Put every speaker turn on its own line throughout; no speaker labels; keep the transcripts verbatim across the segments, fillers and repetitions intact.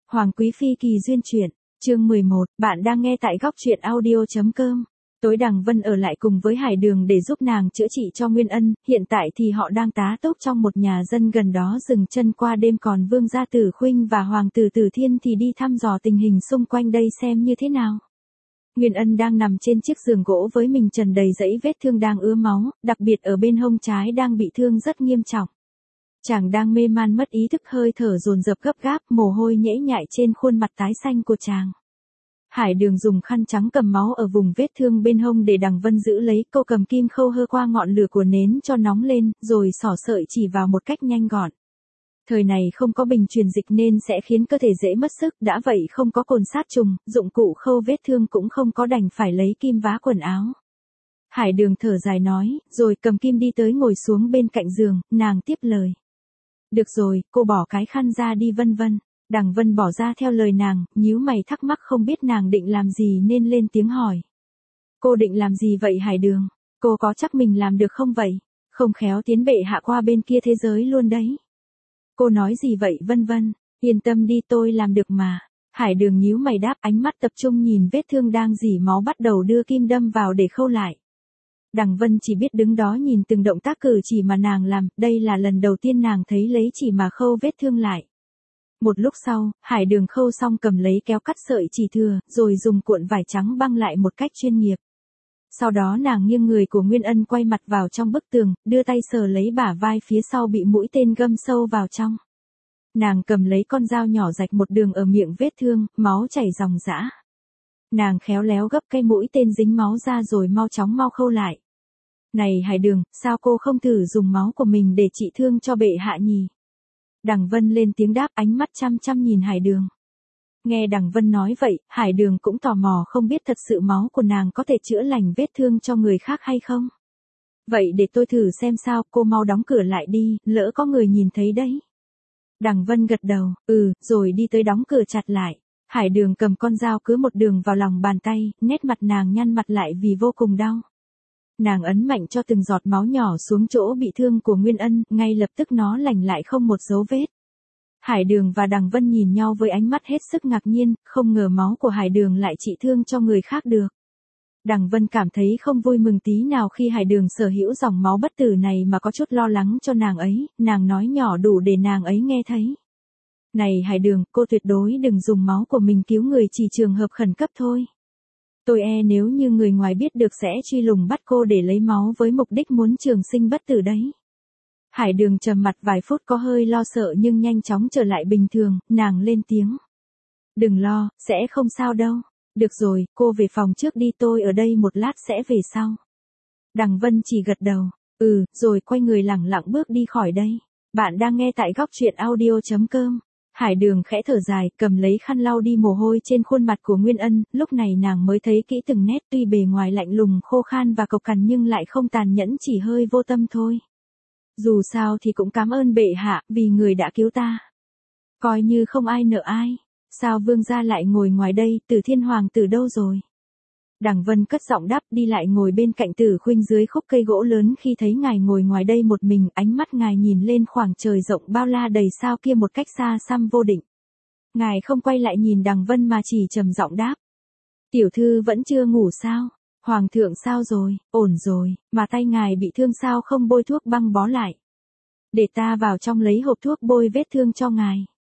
Hoàng Quý Phi kỳ duyên truyện, chương mười một, bạn đang nghe tại góc truyện audio.com. Tối Đằng Vân ở lại cùng với Hải Đường để giúp nàng chữa trị cho Nguyên Ân, hiện tại thì họ đang tá túc trong một nhà dân gần đó dừng chân qua đêm, còn Vương gia Tử Khuynh và Hoàng tử Tử Thiên thì đi thăm dò tình hình xung quanh đây xem như thế nào. Nguyên Ân đang nằm trên chiếc giường gỗ với mình trần đầy dãy vết thương đang ứa máu, đặc biệt ở bên hông trái đang bị thương rất nghiêm trọng. Chàng đang mê man mất ý thức, hơi thở dồn dập gấp gáp, mồ hôi nhễ nhại trên khuôn mặt tái xanh của chàng. Hải Đường dùng khăn trắng cầm máu ở vùng vết thương bên hông để Đằng Vân giữ lấy, cô cầm kim khâu hơ qua ngọn lửa của nến cho nóng lên, rồi xỏ sợi chỉ vào một cách nhanh gọn. Thời này không có bình truyền dịch nên sẽ khiến cơ thể dễ mất sức, đã vậy không có cồn sát trùng, dụng cụ khâu vết thương cũng không có, đành phải lấy kim vá quần áo. Hải Đường thở dài nói, rồi cầm kim đi tới ngồi xuống bên cạnh giường, nàng tiếp lời. Được rồi, cô bỏ cái khăn ra đi. Vân Vân. Đằng Vân bỏ ra theo lời nàng, nhíu mày thắc mắc không biết nàng định làm gì nên lên tiếng hỏi. Cô định làm gì vậy Hải Đường? Cô có chắc mình làm được không vậy? Không khéo tiến bệ hạ qua bên kia thế giới luôn đấy. Cô nói gì vậy Vân Vân? Yên tâm đi, tôi làm được mà. Hải Đường nhíu mày đáp, ánh mắt tập trung nhìn vết thương đang rỉ máu, bắt đầu đưa kim đâm vào để khâu lại. Đằng Vân chỉ biết đứng đó nhìn từng động tác cử chỉ mà nàng làm, đây là lần đầu tiên nàng thấy lấy chỉ mà khâu vết thương lại. Một lúc sau, Hải Đường khâu xong cầm lấy kéo cắt sợi chỉ thừa, rồi dùng cuộn vải trắng băng lại một cách chuyên nghiệp. Sau đó nàng nghiêng người của Nguyên Ân quay mặt vào trong bức tường, đưa tay sờ lấy bả vai phía sau bị mũi tên găm sâu vào trong. Nàng cầm lấy con dao nhỏ rạch một đường ở miệng vết thương, máu chảy ròng rã. Nàng khéo léo gấp cây mũi tên dính máu ra rồi mau chóng mau khâu lại. Này Hải Đường, sao cô không thử dùng máu của mình để trị thương cho bệ hạ nhỉ? Đằng Vân lên tiếng đáp, ánh mắt chăm chăm nhìn Hải Đường. Nghe Đằng Vân nói vậy, Hải Đường cũng tò mò không biết thật sự máu của nàng có thể chữa lành vết thương cho người khác hay không. Vậy để tôi thử xem sao, cô mau đóng cửa lại đi, lỡ có người nhìn thấy đấy. Đằng Vân gật đầu, ừ, rồi đi tới đóng cửa chặt lại. Hải Đường cầm con dao cứa một đường vào lòng bàn tay, nét mặt nàng nhăn mặt lại vì vô cùng đau. Nàng ấn mạnh cho từng giọt máu nhỏ xuống chỗ bị thương của Nguyên Ân, ngay lập tức nó lành lại không một dấu vết. Hải Đường và Đằng Vân nhìn nhau với ánh mắt hết sức ngạc nhiên, không ngờ máu của Hải Đường lại trị thương cho người khác được. Đằng Vân cảm thấy không vui mừng tí nào khi Hải Đường sở hữu dòng máu bất tử này mà có chút lo lắng cho nàng ấy, nàng nói nhỏ đủ để nàng ấy nghe thấy. Này Hải Đường, cô tuyệt đối đừng dùng máu của mình cứu người, chỉ trường hợp khẩn cấp thôi. Tôi e nếu như người ngoài biết được sẽ truy lùng bắt cô để lấy máu với mục đích muốn trường sinh bất tử đấy. Hải Đường trầm mặt vài phút có hơi lo sợ nhưng nhanh chóng trở lại bình thường, nàng lên tiếng. Đừng lo, sẽ không sao đâu. Được rồi, cô về phòng trước đi, tôi ở đây một lát sẽ về sau. Đằng Vân chỉ gật đầu, ừ, rồi quay người lẳng lặng bước đi khỏi đây. Bạn đang nghe tại góc truyện audio.com. Hải Đường khẽ thở dài, cầm lấy khăn lau đi mồ hôi trên khuôn mặt của Nguyên Ân, lúc này nàng mới thấy kỹ từng nét, tuy bề ngoài lạnh lùng khô khan và cộc cằn nhưng lại không tàn nhẫn, chỉ hơi vô tâm thôi. Dù sao thì cũng cảm ơn bệ hạ, vì người đã cứu ta. Coi như không ai nợ ai. Sao vương gia lại ngồi ngoài đây, Tử Thiên hoàng tử đâu rồi? Đằng Vân cất giọng đáp, đi lại ngồi bên cạnh Tử Khuynh dưới khúc cây gỗ lớn, khi thấy ngài ngồi ngoài đây một mình, ánh mắt ngài nhìn lên khoảng trời rộng bao la đầy sao kia một cách xa xăm vô định. Ngài không quay lại nhìn Đằng Vân mà chỉ trầm giọng đáp. Tiểu thư vẫn chưa ngủ sao? Hoàng thượng sao rồi? Ổn rồi, mà tay ngài bị thương sao không bôi thuốc băng bó lại? Để ta vào trong lấy hộp thuốc bôi vết thương cho ngài.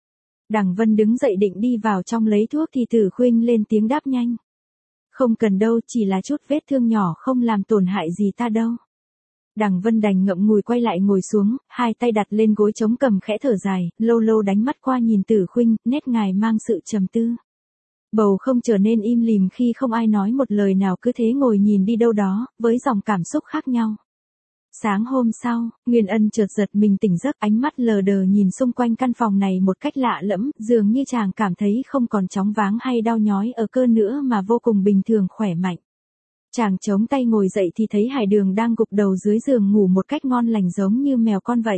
Đằng Vân đứng dậy định đi vào trong lấy thuốc thì Tử Khuynh lên tiếng đáp nhanh. Không cần đâu, chỉ là chút vết thương nhỏ không làm tổn hại gì ta đâu. Đằng Vân đành ngậm ngùi quay lại ngồi xuống, hai tay đặt lên gối trống cầm khẽ thở dài, lâu lâu đánh mắt qua nhìn Tử Khuynh, nét ngài mang sự trầm tư. Bầu không trở nên im lìm khi không ai nói một lời nào, cứ thế ngồi nhìn đi đâu đó, với dòng cảm xúc khác nhau. Sáng hôm sau, Nguyên Ân chợt giật mình tỉnh giấc, ánh mắt lờ đờ nhìn xung quanh căn phòng này một cách lạ lẫm, dường như chàng cảm thấy không còn chóng váng hay đau nhói ở cơ nữa mà vô cùng bình thường khỏe mạnh. Chàng chống tay ngồi dậy thì thấy Hải Đường đang gục đầu dưới giường ngủ một cách ngon lành giống như mèo con vậy.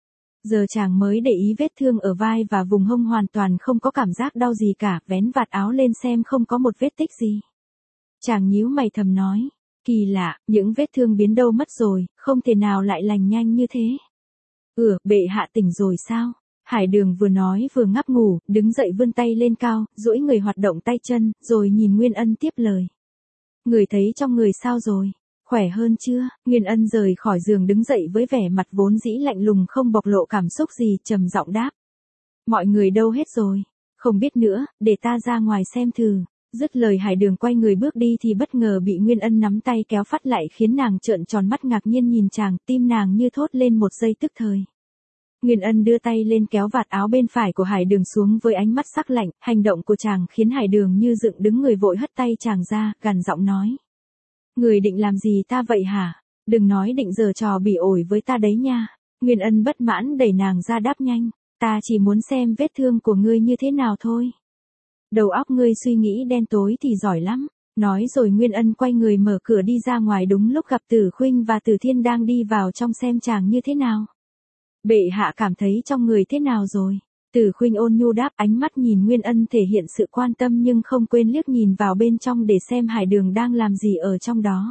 Giờ chàng mới để ý vết thương ở vai và vùng hông hoàn toàn không có cảm giác đau gì cả, vén vạt áo lên xem không có một vết tích gì. Chàng nhíu mày thầm nói. Kỳ lạ, những vết thương biến đâu mất rồi, không thể nào lại lành nhanh như thế. Ừ, bệ hạ tỉnh rồi sao? Hải Đường vừa nói vừa ngáp ngủ, đứng dậy vươn tay lên cao, duỗi người hoạt động tay chân, rồi nhìn Nguyên Ân tiếp lời. Người thấy trong người sao rồi? Khỏe hơn chưa? Nguyên Ân rời khỏi giường đứng dậy với vẻ mặt vốn dĩ lạnh lùng không bộc lộ cảm xúc gì, trầm giọng đáp. Mọi người đâu hết rồi? Không biết nữa, để ta ra ngoài xem thử. Dứt lời Hải Đường quay người bước đi thì bất ngờ bị Nguyên Ân nắm tay kéo phát lại khiến nàng trợn tròn mắt ngạc nhiên nhìn chàng, tim nàng như thốt lên một giây tức thời. Nguyên Ân đưa tay lên kéo vạt áo bên phải của Hải Đường xuống với ánh mắt sắc lạnh, hành động của chàng khiến Hải Đường như dựng đứng người vội hất tay chàng ra, gằn giọng nói. Người định làm gì ta vậy hả? Đừng nói định giở trò bỉ ổi với ta đấy nha. Nguyên Ân bất mãn đẩy nàng ra đáp nhanh, ta chỉ muốn xem vết thương của ngươi như thế nào thôi. Đầu óc ngươi suy nghĩ đen tối thì giỏi lắm. Nói rồi Nguyên Ân quay người mở cửa đi ra ngoài đúng lúc gặp Tử Khuynh và Tử Thiên đang đi vào trong xem chàng như thế nào. Bệ hạ cảm thấy trong người thế nào rồi? Tử Khuynh ôn nhu đáp, ánh mắt nhìn Nguyên Ân thể hiện sự quan tâm nhưng không quên liếc nhìn vào bên trong để xem Hải Đường đang làm gì ở trong đó.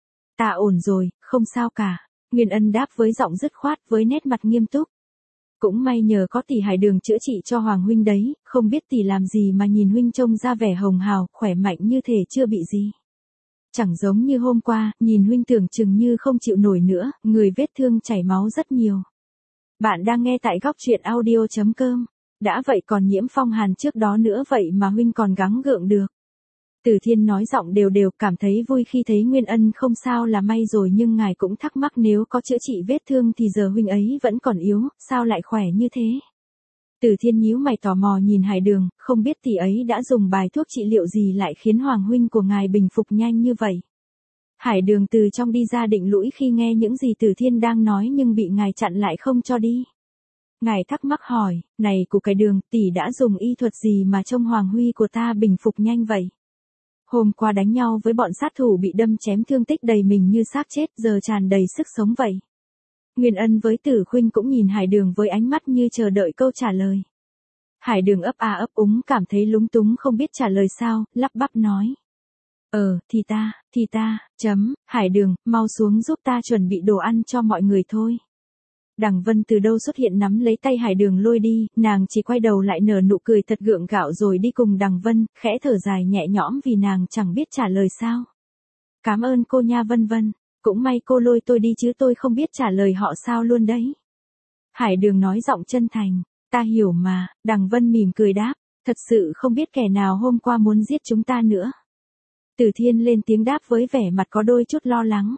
Ta ổn rồi, không sao cả. Nguyên Ân đáp với giọng dứt khoát với nét mặt nghiêm túc. Cũng may nhờ có tỷ Hải Đường chữa trị cho Hoàng huynh đấy, không biết tỷ làm gì mà nhìn huynh trông ra vẻ hồng hào, khỏe mạnh như thể chưa bị gì. Chẳng giống như hôm qua, nhìn huynh tưởng chừng như không chịu nổi nữa, người vết thương chảy máu rất nhiều. Bạn đang nghe tại góc truyện audio chấm com. Đã vậy còn nhiễm phong hàn trước đó nữa vậy mà huynh còn gắng gượng được. Tử Thiên nói giọng đều đều, cảm thấy vui khi thấy Nguyên Ân không sao là may rồi, nhưng ngài cũng thắc mắc nếu có chữa trị vết thương thì giờ huynh ấy vẫn còn yếu, sao lại khỏe như thế? Tử Thiên nhíu mày tò mò nhìn Hải Đường, không biết tỷ ấy đã dùng bài thuốc trị liệu gì lại khiến Hoàng huynh của ngài bình phục nhanh như vậy. Hải Đường từ trong đi ra định lũi khi nghe những gì Tử Thiên đang nói nhưng bị ngài chặn lại không cho đi. Ngài thắc mắc hỏi, này của cái Đường, tỷ đã dùng y thuật gì mà trông Hoàng huy của ta bình phục nhanh vậy? Hôm qua đánh nhau với bọn sát thủ bị đâm chém thương tích đầy mình như xác chết, giờ tràn đầy sức sống vậy. Nguyên Ân với Tử Khuynh cũng nhìn Hải Đường với ánh mắt như chờ đợi câu trả lời. Hải Đường ấp a ấp úng cảm thấy lúng túng không biết trả lời sao, lắp bắp nói. Ờ, thì ta, thì ta, chấm, Hải Đường, mau xuống giúp ta chuẩn bị đồ ăn cho mọi người thôi. Đằng Vân từ đâu xuất hiện nắm lấy tay Hải Đường lôi đi, nàng chỉ quay đầu lại nở nụ cười thật gượng gạo rồi đi cùng Đằng Vân, khẽ thở dài nhẹ nhõm vì nàng chẳng biết trả lời sao. Cảm ơn cô nha Vân Vân, cũng may cô lôi tôi đi chứ tôi không biết trả lời họ sao luôn đấy. Hải Đường nói giọng chân thành, ta hiểu mà, Đằng Vân mỉm cười đáp, thật sự không biết kẻ nào hôm qua muốn giết chúng ta nữa. Tử Thiên lên tiếng đáp với vẻ mặt có đôi chút lo lắng.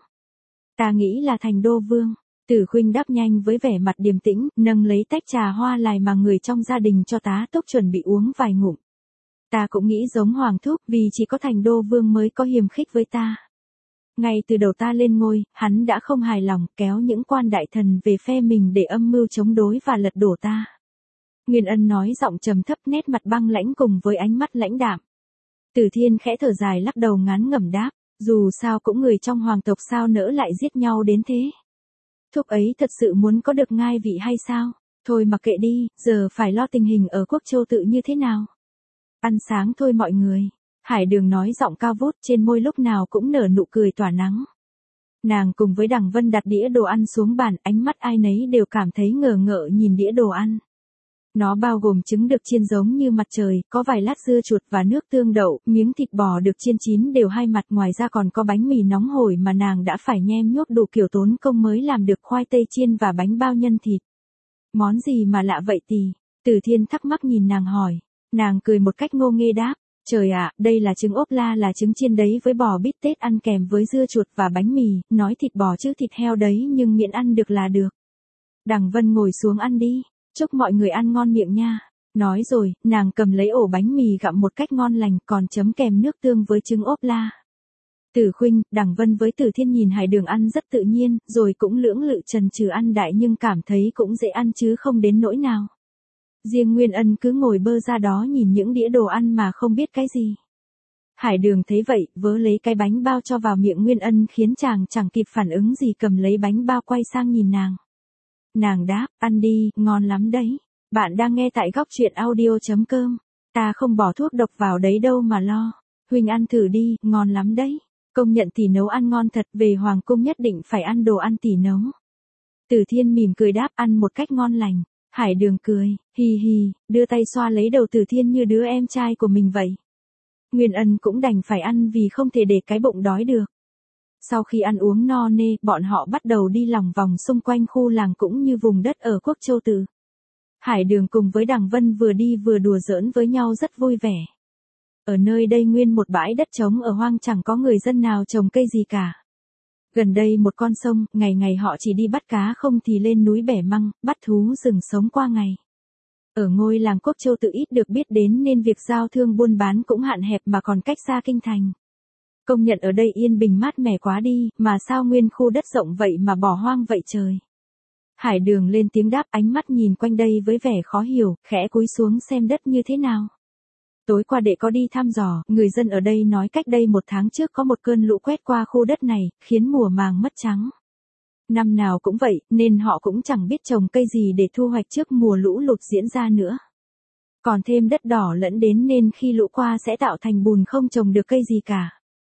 Ta nghĩ là Thành Đô Vương. Tử Khuynh đáp nhanh với vẻ mặt điềm tĩnh, nâng lấy tách trà hoa lài mà người trong gia đình cho tá túc chuẩn bị uống vài ngụm. Ta cũng nghĩ giống Hoàng thúc, vì chỉ có Thành Đô Vương mới có hiềm khích với ta. Ngay từ đầu ta lên ngôi, hắn đã không hài lòng, kéo những quan đại thần về phe mình để âm mưu chống đối và lật đổ ta. Nguyên Ân nói giọng trầm thấp, nét mặt băng lãnh cùng với ánh mắt lãnh đạm. Tử Thiên khẽ thở dài lắc đầu ngán ngẩm đáp, dù sao cũng người trong hoàng tộc sao nỡ lại giết nhau đến thế. Thúc ấy thật sự muốn có được ngai vị hay sao? Thôi mặc kệ đi, giờ phải lo tình hình ở Quốc Châu tự như thế nào. Ăn sáng thôi mọi người. Hải Đường nói giọng cao vút, trên môi lúc nào cũng nở nụ cười tỏa nắng. Nàng cùng với Đằng Vân đặt đĩa đồ ăn xuống bàn, ánh mắt ai nấy đều cảm thấy ngờ ngợ nhìn đĩa đồ ăn. Nó bao gồm trứng được chiên giống như mặt trời, có vài lát dưa chuột và nước tương đậu, miếng thịt bò được chiên chín đều hai mặt, ngoài ra còn có bánh mì nóng hổi mà nàng đã phải nhem nhuốc đủ kiểu tốn công mới làm được, khoai tây chiên và bánh bao nhân thịt. Món gì mà lạ vậy tì? Tử Thiên thắc mắc nhìn nàng hỏi. Nàng cười một cách ngô nghê đáp, trời ạ, đây là trứng ốp la, là trứng chiên đấy với bò bít tết ăn kèm với dưa chuột và bánh mì, nói thịt bò chứ thịt heo đấy nhưng miễn ăn được là được. Đằng Vân ngồi xuống ăn đi. Chúc mọi người ăn ngon miệng nha. Nói rồi, nàng cầm lấy ổ bánh mì gặm một cách ngon lành, còn chấm kèm nước tương với trứng ốp la. Tử Khuynh, Đằng Vân với Tử Thiên nhìn Hải Đường ăn rất tự nhiên, rồi cũng lưỡng lự chần chừ ăn đại nhưng cảm thấy cũng dễ ăn chứ không đến nỗi nào. Riêng Nguyên Ân cứ ngồi bơ ra đó nhìn những đĩa đồ ăn mà không biết cái gì. Hải Đường thấy vậy, vớ lấy cái bánh bao cho vào miệng Nguyên Ân khiến chàng chẳng kịp phản ứng gì, cầm lấy bánh bao quay sang nhìn nàng. Nàng đáp, ăn đi, ngon lắm đấy. Bạn đang nghe tại góc truyện audio chấm com. Ta không bỏ thuốc độc vào đấy đâu mà lo. Huynh ăn thử đi, ngon lắm đấy. Công nhận tỷ nấu ăn ngon thật, về hoàng cung nhất định phải ăn đồ ăn tỷ nấu. Tử Thiên mỉm cười đáp, ăn một cách ngon lành. Hải Đường cười, hì hì, đưa tay xoa lấy đầu Từ Thiên như đứa em trai của mình vậy. Nguyên Ân cũng đành phải ăn vì không thể để cái bụng đói được. Sau khi ăn uống no nê, bọn họ bắt đầu đi lòng vòng xung quanh khu làng cũng như vùng đất ở Quốc Châu Tự. Hải Đường cùng với Đằng Vân vừa đi vừa đùa giỡn với nhau rất vui vẻ. Ở nơi đây nguyên một bãi đất trống ở hoang chẳng có người dân nào trồng cây gì cả. Gần đây một con sông, ngày ngày họ chỉ đi bắt cá không thì lên núi bẻ măng, bắt thú rừng sống qua ngày. Ở ngôi làng Quốc Châu Tự ít được biết đến nên việc giao thương buôn bán cũng hạn hẹp mà còn cách xa kinh thành. Công nhận ở đây yên bình mát mẻ quá đi, mà sao nguyên khu đất rộng vậy mà bỏ hoang vậy trời. Hải Đường lên tiếng đáp, ánh mắt nhìn quanh đây với vẻ khó hiểu, khẽ cúi xuống xem đất như thế nào. Tối qua đệ có đi thăm dò, người dân ở đây nói cách đây một tháng trước có một cơn lũ quét qua khu đất này, khiến mùa màng mất trắng. Năm nào cũng vậy, nên họ cũng chẳng biết trồng cây gì để thu hoạch trước mùa lũ lụt diễn ra nữa. Còn thêm đất đỏ lẫn đến nên khi lũ qua sẽ tạo thành bùn không trồng được cây gì cả.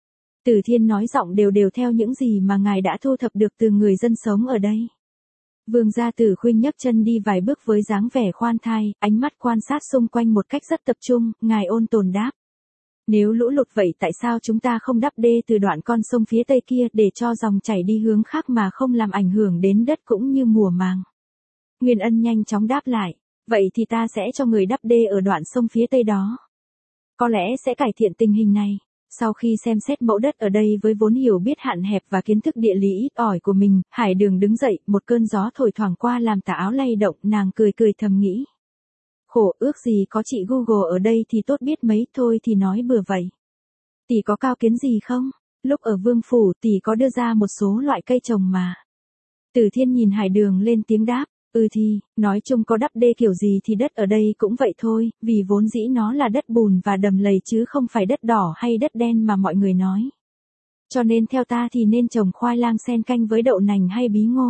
Từ Thiên nói giọng đều đều theo những gì mà ngài đã thu thập được từ người dân sống ở đây. Vương gia Tử Khuynh nhấc chân đi vài bước với dáng vẻ khoan thai, ánh mắt quan sát xung quanh một cách rất tập trung, ngài ôn tồn đáp. Nếu lũ lụt vậy tại sao chúng ta không đắp đê từ đoạn con sông phía tây kia để cho dòng chảy đi hướng khác mà không làm ảnh hưởng đến đất cũng như mùa màng? Nguyên Ân nhanh chóng đáp lại, vậy thì ta sẽ cho người đắp đê ở đoạn sông phía tây đó. Có lẽ sẽ cải thiện tình hình này. Sau khi xem xét mẫu đất ở đây với vốn hiểu biết hạn hẹp và kiến thức địa lý ít ỏi của mình, Hải Đường đứng dậy, một cơn gió thổi thoảng qua làm tà áo lay động, nàng cười cười thầm nghĩ. Khổ, ước gì có chị Google ở đây thì tốt biết mấy, thôi thì nói bừa vậy. Tỷ có cao kiến gì không? Lúc ở Vương Phủ tỷ có đưa ra một số loại cây trồng mà. Từ Thiên nhìn Hải Đường lên tiếng đáp. Ừ thì, nói chung có đắp đê kiểu gì thì đất ở đây cũng vậy thôi, vì vốn dĩ nó là đất bùn và đầm lầy chứ không phải đất đỏ hay đất đen mà mọi người nói. Cho nên theo ta thì nên trồng khoai lang sen canh với đậu nành hay bí ngô.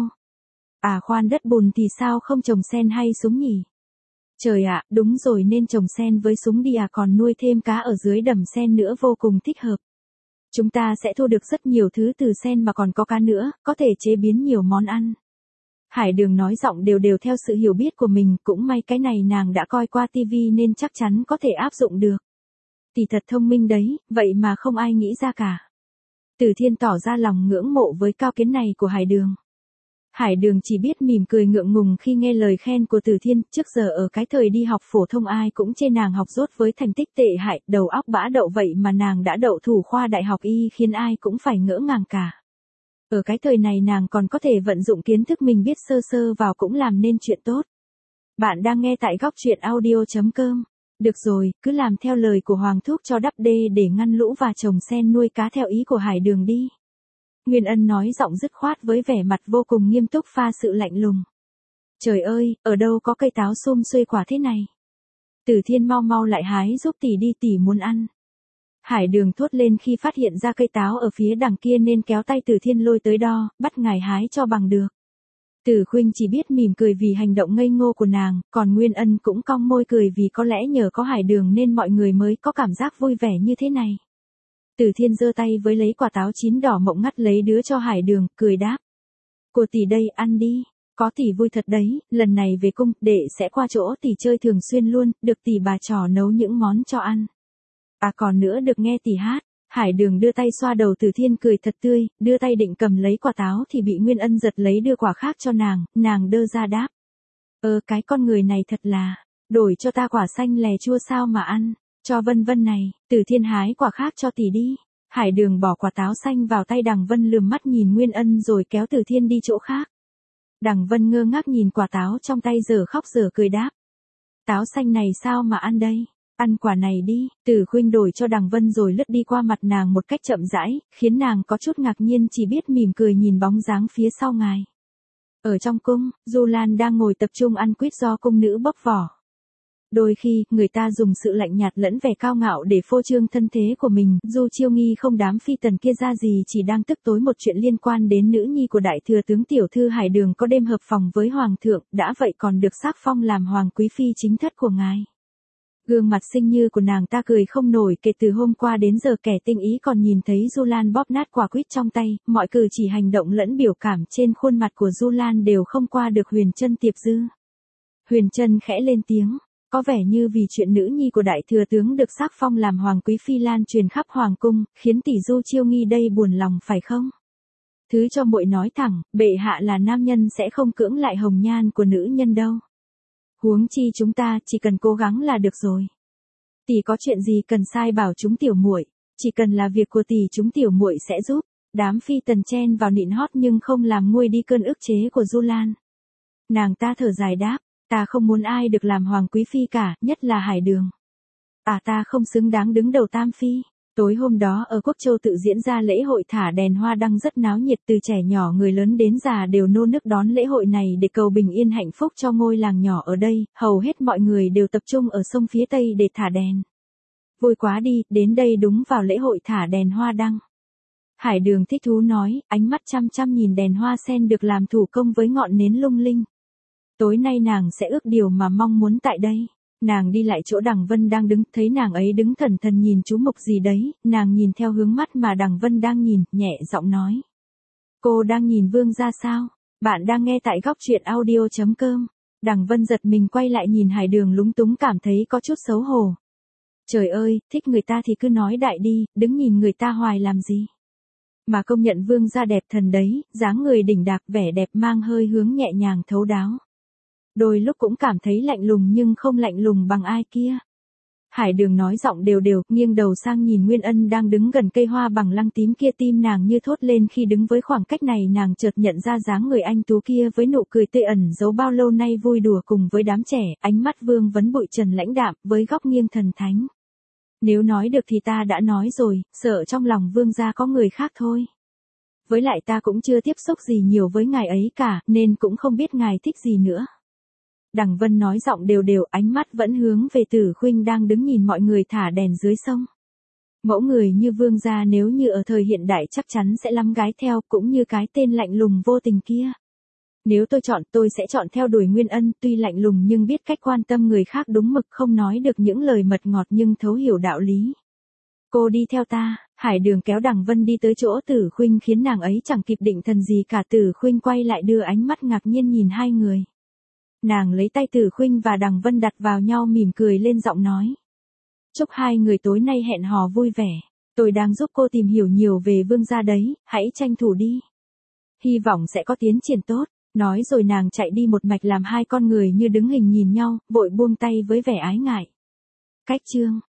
À khoan, đất bùn thì sao không trồng sen hay súng nhỉ? Trời ạ, đúng rồi, nên trồng sen với súng đi à, còn nuôi thêm cá ở dưới đầm sen nữa vô cùng thích hợp. Chúng ta sẽ thu được rất nhiều thứ từ sen mà còn có cá nữa, có thể chế biến nhiều món ăn. Hải Đường nói giọng đều đều theo sự hiểu biết của mình, cũng may cái này nàng đã coi qua tivi nên chắc chắn có thể áp dụng được. Tỷ thật thông minh đấy, vậy mà không ai nghĩ ra cả. Từ Thiên tỏ ra lòng ngưỡng mộ với cao kiến này của Hải Đường. Hải Đường chỉ biết mỉm cười ngượng ngùng khi nghe lời khen của Từ Thiên, trước giờ ở cái thời đi học phổ thông ai cũng chê nàng học dốt với thành tích tệ hại, đầu óc bã đậu, vậy mà nàng đã đậu thủ khoa đại học y khiến ai cũng phải ngỡ ngàng cả. Ở cái thời này nàng còn có thể vận dụng kiến thức mình biết sơ sơ vào cũng làm nên chuyện tốt. Bạn đang nghe tại góc truyện audio chấm com. Được rồi, cứ làm theo lời của Hoàng Thúc cho đắp đê để ngăn lũ và trồng sen nuôi cá theo ý của Hải Đường đi. Nguyên Ân nói giọng dứt khoát với vẻ mặt vô cùng nghiêm túc pha sự lạnh lùng. Trời ơi, ở đâu có cây táo sum xuê quả thế này? Từ Thiên mau mau lại hái giúp tỷ đi, tỷ muốn ăn. Hải Đường thốt lên khi phát hiện ra cây táo ở phía đằng kia nên kéo tay Từ Thiên lôi tới đo, bắt ngài hái cho bằng được. Tử Khuynh chỉ biết mỉm cười vì hành động ngây ngô của nàng, còn Nguyên Ân cũng cong môi cười vì có lẽ nhờ có Hải Đường nên mọi người mới có cảm giác vui vẻ như thế này. Từ Thiên giơ tay với lấy quả táo chín đỏ mọng ngắt lấy đứa cho Hải Đường, cười đáp. Của tỷ đây, ăn đi, có tỷ vui thật đấy, lần này về cung, đệ sẽ qua chỗ tỷ chơi thường xuyên luôn, được tỷ bà trò nấu những món cho ăn. À còn nữa được nghe tỷ hát. Hải Đường đưa tay xoa đầu Từ Thiên cười thật tươi, đưa tay định cầm lấy quả táo thì bị Nguyên Ân giật lấy đưa quả khác cho nàng, nàng đơ ra đáp. Ơ cái con người này thật là, đổi cho ta quả xanh lè chua sao mà ăn, cho Vân Vân này, Từ Thiên hái quả khác cho tỷ đi. Hải Đường bỏ quả táo xanh vào tay Đằng Vân lườm mắt nhìn Nguyên Ân rồi kéo Từ Thiên đi chỗ khác. Đằng Vân ngơ ngác nhìn quả táo trong tay giờ khóc giờ cười đáp. Táo xanh này sao mà ăn đây? Ăn quả này đi, Tử Khuynh đổi cho Đằng Vân rồi lướt đi qua mặt nàng một cách chậm rãi, khiến nàng có chút ngạc nhiên chỉ biết mỉm cười nhìn bóng dáng phía sau ngài. Ở trong cung, Du Lan đang ngồi tập trung ăn quýt do cung nữ bóc vỏ. Đôi khi, người ta dùng sự lạnh nhạt lẫn vẻ cao ngạo để phô trương thân thế của mình, Du Chiêu Nghi không đám phi tần kia ra gì chỉ đang tức tối một chuyện liên quan đến nữ nhi của đại thừa tướng tiểu thư Hải Đường có đêm hợp phòng với hoàng thượng, đã vậy còn được sắc phong làm hoàng quý phi chính thất của ngài. Gương mặt xinh như của nàng ta cười không nổi, kể từ hôm qua đến giờ kẻ tinh ý còn nhìn thấy Du Lan bóp nát quả quýt trong tay, mọi cử chỉ hành động lẫn biểu cảm trên khuôn mặt của Du Lan đều không qua được Huyền Trân Tiệp Dư. Huyền Trân khẽ lên tiếng, có vẻ như vì chuyện nữ nhi của đại thừa tướng được sắc phong làm hoàng quý phi lan truyền khắp hoàng cung, khiến tỷ Du Chiêu Nghi đây buồn lòng phải không? Thứ cho muội nói thẳng, bệ hạ là nam nhân sẽ không cưỡng lại hồng nhan của nữ nhân đâu. Huống chi chúng ta chỉ cần cố gắng là được rồi. Tỷ có chuyện gì cần sai bảo chúng tiểu muội, chỉ cần là việc của tỷ chúng tiểu muội sẽ giúp. Đám phi tần chen vào nịn hót nhưng không làm nguôi đi cơn ức chế của Du Lan. Nàng ta thở dài đáp, ta không muốn ai được làm hoàng quý phi cả, nhất là Hải Đường. À ta không xứng đáng đứng đầu tam phi. Tối hôm đó ở Quốc Châu tự diễn ra lễ hội thả đèn hoa đăng rất náo nhiệt, từ trẻ nhỏ người lớn đến già đều nô nức đón lễ hội này để cầu bình yên hạnh phúc cho ngôi làng nhỏ ở đây, hầu hết mọi người đều tập trung ở sông phía tây để thả đèn. Vui quá đi, đến đây đúng vào lễ hội thả đèn hoa đăng. Hải Đường thích thú nói, ánh mắt chăm chăm nhìn đèn hoa sen được làm thủ công với ngọn nến lung linh. Tối nay nàng sẽ ước điều mà mong muốn tại đây. Nàng đi lại chỗ Đằng Vân đang đứng, thấy nàng ấy đứng thần thần nhìn chú mục gì đấy, nàng nhìn theo hướng mắt mà Đằng Vân đang nhìn, nhẹ giọng nói. Cô đang nhìn Vương gia sao? Bạn đang nghe tại góc truyện audio chấm com. Đằng Vân giật mình quay lại nhìn Hải Đường lúng túng cảm thấy có chút xấu hổ. Trời ơi, thích người ta thì cứ nói đại đi, đứng nhìn người ta hoài làm gì? Mà công nhận Vương gia đẹp thần đấy, dáng người đỉnh đạc, vẻ đẹp mang hơi hướng nhẹ nhàng thấu đáo. Đôi lúc cũng cảm thấy lạnh lùng nhưng không lạnh lùng bằng ai kia. Hải Đường nói giọng đều đều, nghiêng đầu sang nhìn Nguyên Ân đang đứng gần cây hoa bằng lăng tím kia, tim nàng như thốt lên khi đứng với khoảng cách này, nàng chợt nhận ra dáng người anh tú kia với nụ cười tươi ẩn giấu bao lâu nay vui đùa cùng với đám trẻ, ánh mắt vương vấn bụi trần lãnh đạm, với góc nghiêng thần thánh. Nếu nói được thì ta đã nói rồi, sợ trong lòng vương gia có người khác thôi. Với lại ta cũng chưa tiếp xúc gì nhiều với ngài ấy cả, nên cũng không biết ngài thích gì nữa. Đằng Vân nói giọng đều đều, ánh mắt vẫn hướng về Tử Khuynh đang đứng nhìn mọi người thả đèn dưới sông. Mẫu người như vương gia nếu như ở thời hiện đại chắc chắn sẽ lắm gái theo, cũng như cái tên lạnh lùng vô tình kia. Nếu tôi chọn, tôi sẽ chọn theo đuổi Nguyên Ân, tuy lạnh lùng nhưng biết cách quan tâm người khác đúng mực, không nói được những lời mật ngọt nhưng thấu hiểu đạo lý. Cô đi theo ta. Hải Đường kéo Đằng Vân đi tới chỗ Tử Khuynh khiến nàng ấy chẳng kịp định thần gì cả. Tử Khuynh quay lại đưa ánh mắt ngạc nhiên nhìn hai người. Nàng lấy tay Tử Khuynh và Đằng Vân đặt vào nhau, mỉm cười lên giọng nói. Chúc hai người tối nay hẹn hò vui vẻ. Tôi đang giúp cô tìm hiểu nhiều về vương gia đấy, hãy tranh thủ đi. Hy vọng sẽ có tiến triển tốt. Nói rồi nàng chạy đi một mạch làm hai con người như đứng hình nhìn nhau, vội buông tay với vẻ ái ngại. Cách chương